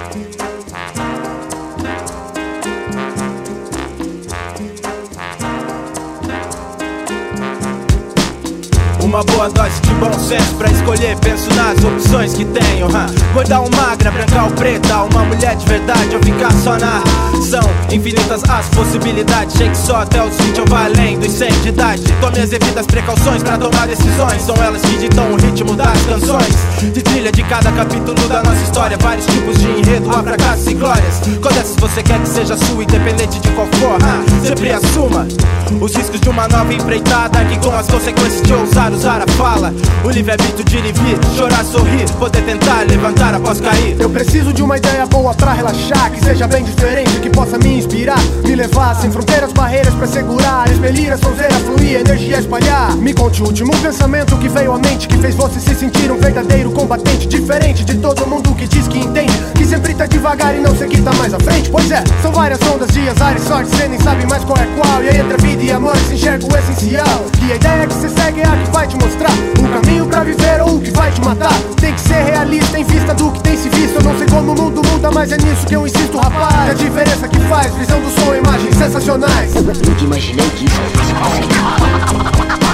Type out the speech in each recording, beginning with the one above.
Uma boa dose de bom senso pra escolher, penso nas opções que tenho. Gordar ou magra, branca ou preta, uma mulher de verdade ou ficar só na... São infinitas as possibilidades, chegue só até os 20 ou vai além dos 100 de idade. Tome as devidas precauções pra tomar decisões, são elas que ditam o ritmo das canções. De trilha de cada capítulo da nossa história, vários tipos de enredo, há fracassos e glórias. Qual dessas você quer que seja sua, independente de qual for? Sempre assuma os riscos de uma nova empreitada, que com as consequências de ousar usar a fala, o livre-arbítrio de ir e vir, chorar, sorrir, poder tentar levantar após cair. Eu preciso de uma ideia boa pra relaxar, que seja bem diferente, que possa me inspirar, me levar sem fronteiras, barreiras pra segurar, expelir a sonzeira, fluir, energia espalhar. Me conte o último pensamento que veio à mente, que fez você se sentir um verdadeiro combatente, diferente de todo mundo que diz que entende, que sempre tá devagar e não sei que tá mais à frente. Pois é, são várias ondas, dias, áreas, sorte, cê nem sabe mais qual é qual. E aí entre a vida e amor se enxerga o essencial, e a ideia que cê segue é a que vai te mostrar o caminho pra viver ou o que vai te matar. Tem que ser realista em vista do que tem se visto. Eu não sei como o mundo muda, mas é nisso que eu insisto, rapaz. A diferença que faz, visão do som, imagens sensacionais. Nunca imaginei que isso fosse possível.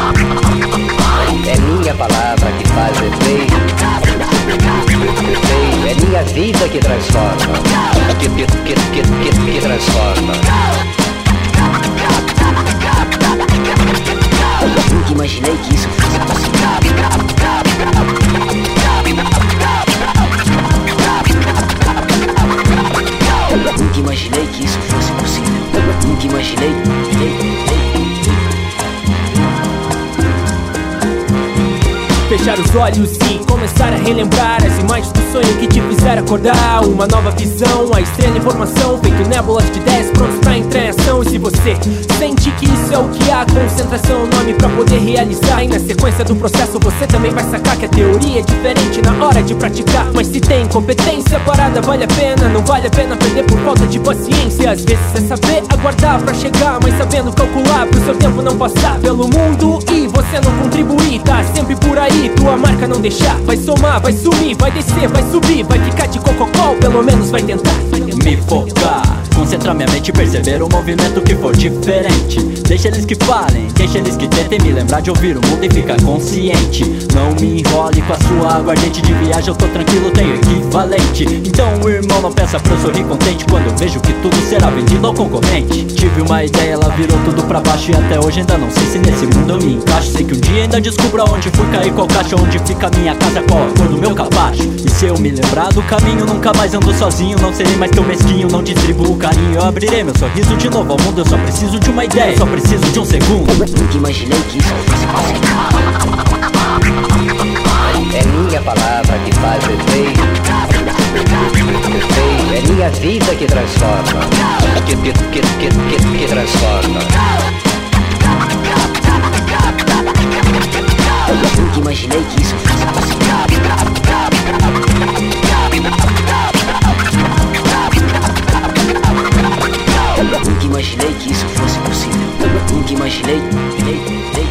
É minha palavra que faz efeito. É minha vida que transforma. Que transforma. Nunca imaginei que isso fosse possível. Nunca imaginei que isso fosse possível. Nunca imaginei. Fechar os olhos e começar a relembrar as imagens do sonho que te fizeram acordar. Uma nova visão, a estrela informação, feito nébulas de ideias prontos pra entrar em ação. E se você sente que isso é o que há, concentração é o nome pra poder realizar. E na sequência do processo você também vai sacar que a teoria é diferente na hora de praticar. Mas se tem competência, a parada vale a pena. Não vale a pena perder por falta de paciência. Às vezes é saber aguardar pra chegar, mas sabendo calcular pro seu tempo não passar pelo mundo e você não contribuir. Tá sempre por aí, tua marca não deixar. Vai somar, vai sumir, vai descer, vai subir, vai ficar de cococol, pelo menos vai tentar. Me focar, concentrar minha mente e perceber um movimento que for diferente. Deixa eles que falem, deixa eles que tentem me lembrar de ouvir o mundo e ficar consciente. Não me enrole com a sua aguardente de viagem, eu tô tranquilo, tenho equivalente. Então irmão, não peça pra eu sorrir contente quando eu vejo que tudo será vendido ao concorrente. Tive uma ideia, ela virou tudo pra baixo e até hoje ainda não sei se nesse mundo eu me encaixo. Sei que um dia ainda descubro aonde fui cair, qual caixa, onde fica minha casa, qual a cor do meu capacho. E se eu me lembrar do caminho, nunca mais ando sozinho, não serei mais tão mesquinho, não distribuo o carinho. Eu abrirei meu sorriso de novo ao mundo, eu só preciso de uma ideia, eu só preciso de um segundo. Nunca imaginei que isso fosse possível. É minha palavra que faz efeito. É minha vida que transforma. Que transforma. Nunca imaginei que isso fosse possível. Nunca imaginei que isso fosse possível. Nunca imaginei.